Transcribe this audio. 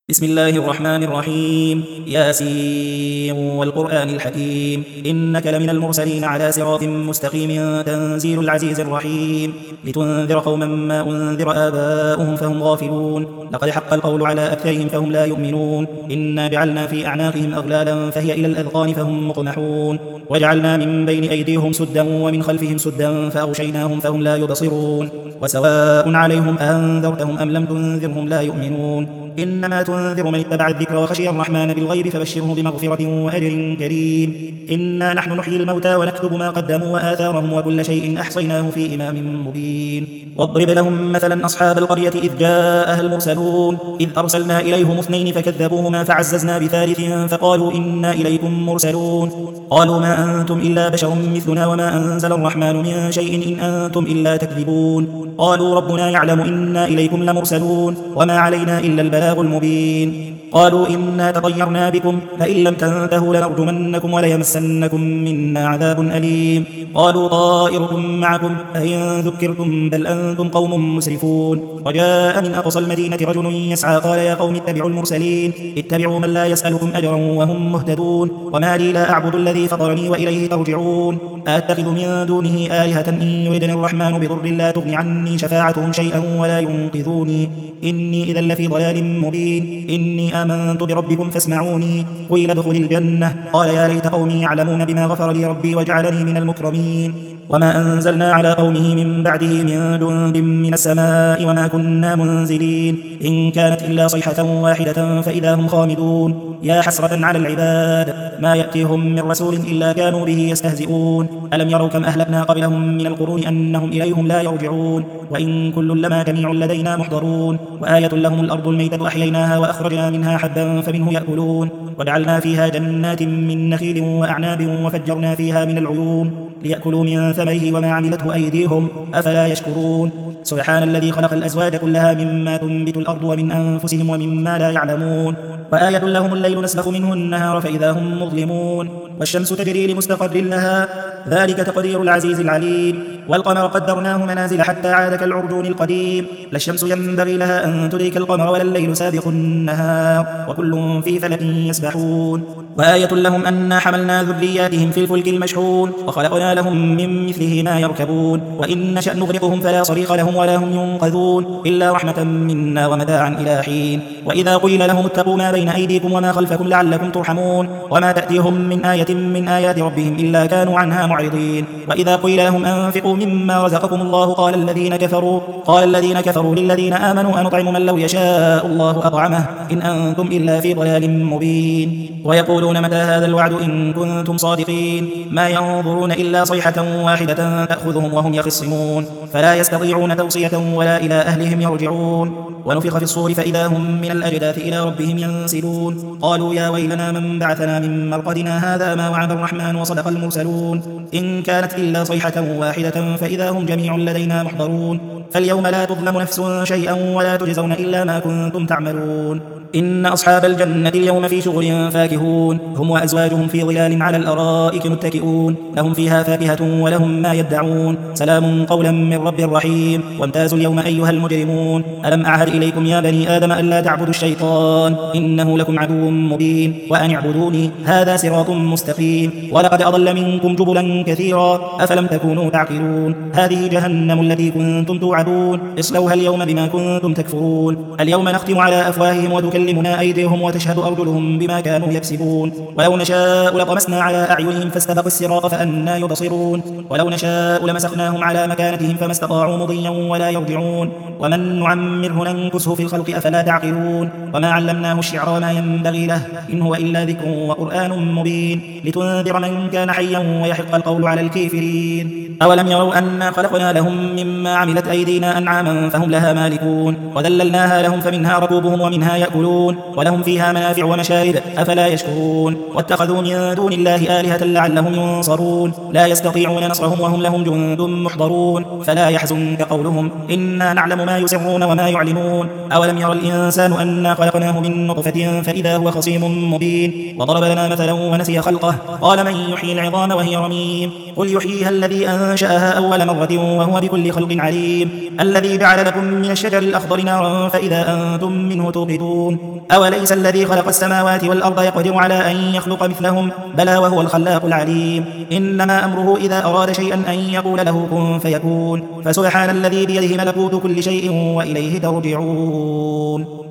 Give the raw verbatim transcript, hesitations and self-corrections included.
بسم الله الرحمن الرحيم. ياسين والقرآن الحكيم إنك لمن المرسلين على صراط مستقيم تنزيل العزيز الرحيم لتنذر قوما ما أنذر آباؤهم فهم غافلون لقد حق القول على أكثرهم فهم لا يؤمنون إنا جعلنا في أعناقهم أغلالا فهي إلى الأذقان فهم مقمحون وجعلنا من بين أيديهم سدا ومن خلفهم سدا فأغشيناهم فهم لا يبصرون وسواء عليهم أنذرتهم أم لم تنذرهم لا يؤمنون إنما تنذر من اتبع الذكر وخشي الرحمن بالغيب فبشره بمغفرة وأجر كريم. إنا نحن نحيي الموتى ونكتب ما قدموا وآثارهم وكل شيء أحصيناه في إمام مبين. واضرب لهم مثلا أصحاب القرية إذ جاءها المرسلون إذ أرسلنا إليهم اثنين فكذبوهما فعززنا بثالث فقالوا إنا إليكم مرسلون قالوا ما أنتم إلا بشر مثلنا وما أنزل الرحمن من شيء إن أنتم إلا تكذبون قالوا ربنا يعلم إنا إليكم لمرسلون وما علينا إلا البلاغ المبين. قالوا إنا تطيرنا بكم فإن لم تنتهوا لنرجمنكم وليمسنكم منا عذاب أليم. قالوا طائركم معكم أئن ذكرتم بل أنتم قوم مسرفون. وجاء من أقصى المدينة رجل يسعى قال يا قوم اتبعوا المرسلين اتبعوا من لا يسألكم أجرا وهم مهتدون وما لي لا أعبد الذي فطرني وإليه ترجعون أأتخذ من دونه آلهة إن يردني الرحمن بضر لا تغني عني شفاعتهم شيئا ولا ينقذوني إني إذا لفي ضلال مبين. إني آمنت بربكم فاسمعوني قيل ادخل الجنة قال يا ليت قومي يعلمون بما غفر لي ربي وجعلني من المكرمين. وما أنزلنا على قومه من بعده من جند من السماء وما كنا منزلين إن كانت إلا صيحة واحدة فإذا هم خامدون يا حسرة على العباد ما يأتيهم من رسول إلا كانوا به يستهزئون ألم يروا كم أهلكنا قبلهم من القرون أنهم إليهم لا يرجعون وإن كل لما جميع لدينا محضرون. وآية لهم الأرض الميتة أحييناها وأخرجنا منها حبا فمنه يأكلون وجعلنا فيها جنات من نخيل وأعناب وفجرنا فيها من العيون ليأكلوا من ثمره وما عملته أيديهم أفلا يشكرون. سبحان الذي خلق الأزواج كلها مما تنبت الأرض ومن أنفسهم ومما لا يعلمون. وآية لهم الليل نسلخ منه النهار فإذا هم مظلمون والشمس تجري لمستقر لها ذلك تقدير العزيز العليم. والقمر قدرناه منازل حتى عاد كالعرجون القديم لا الشمس ينبغي لها أن تدرك القمر ولا الليل سابق النهار وكل في فلك يسبحون. وآية لهم أنا حملنا ذرياتهم في الفلك المشحون وخلقنا لهم من مثله ما يركبون وإن نشأ نغرقهم فلا صريخ لهم ولا هم ينقذون إلا رحمة منا ومتاعا إلى حين. وإذا قيل لهم اتقوا ما بين أيديكم وما خلفكم لعلكم ترحمون وما تأتيهم من آية من آيات ربهم إلا كانوا عنها معرضين. وإذا قيل لهم أنفقوا مما رزقكم الله قال الذين كفروا قال الذين كفروا للذين آمنوا أنطعم من لو يشاء الله أطعمه إن أنتم إلا في ضلال مبين. ويقولون متى هذا الوعد إن كنتم صادقين ما ينظرون إلا صيحة واحدة تأخذهم وهم يخصمون فلا يستطيعون توصية ولا إلى أهلهم يرجعون. ونفخ في الصور فإذا هم من الأجداث إلى ربهم ينسلون قالوا يا ويلنا من بعثنا من مرقدنا هذا ما وعد الرحمن وصدق المرسلون إن كانت إلا صيحة واحدة فإذا هم جميع لدينا محضرون فاليوم لا تظلم نفس شيئا ولا تجزون إلا ما كنتم تعملون. إن أصحاب الجنة اليوم في شغل فاكهون هم وأزواجهم في ظلال على الأرائك متكئون لهم فيها فاكهة ولهم ما يدعون سلام قولا من رب رحيم. وامتازوا اليوم أيها المجرمون ألم أعهد إليكم يا بني آدم ألا تعبدوا الشيطان إنه لكم عدو مبين وأن اعبدوني هذا صراط مستقيم. ولقد أضل منكم جبلا كثيرا أفلم تكونوا تعقلون هذه جهنم التي كنتم توعدون اصلوها اليوم بما كنتم تكفرون. اليوم نختم على أفواههم وتكلمنا أيديهم وتشهد أرجلهم بما كانوا يكسبون. ولو نشاء لطمسنا على أعينهم فاستبقوا الصراط فأنى يبصرون ولو نشاء لمسخناهم على مكانتهم فما استطاعوا مضيا ولا يرجعون. ومن نعمره ننكسه في الخلق أفلا تعقلون. وما علمناه الشعر وما ينبغي له إن هو إلا ذكر وقرآن مبين لتنذر من كان حيا ويحق القول على الكافرين. أولم يروا أنا خلقنا لهم مما عملت أيدينا أنعاما فهم لها مالكون وذللناها لهم فمنها ركوبهم ومنها يأكلون ولهم فيها منافع ومشارب أفلا يشكرون. واتخذوا من دون الله آلهة لعلهم ينصرون لا يستطيعون نصرهم وهم لهم جند محضرون فلا يحزنك قولهم إنا نعلم ما يسرون وما يعلنون. أولم يرى الإنسان أنا خلقناه من نطفة فإذا هو خصيم مبين. وضرب لنا مثلا ونسي خلقه قال من يحيي العظام وهي رميم قل يحييها الذي أنشأها أول مرة وهو بكل خلق عليم. الذي جعل لكم من الشجر الأخضر نارا فإذا أنتم منه توقدون أوليس الذي خلق السماوات والأرض يقدر على أن يخلق مثلهم بلى وهو الخلاق العليم إنما أمره إذا أراد شيئا أن يقول له كن فيكون فسبحان الذي بيده ملكوت كل شيء وإليه ترجعون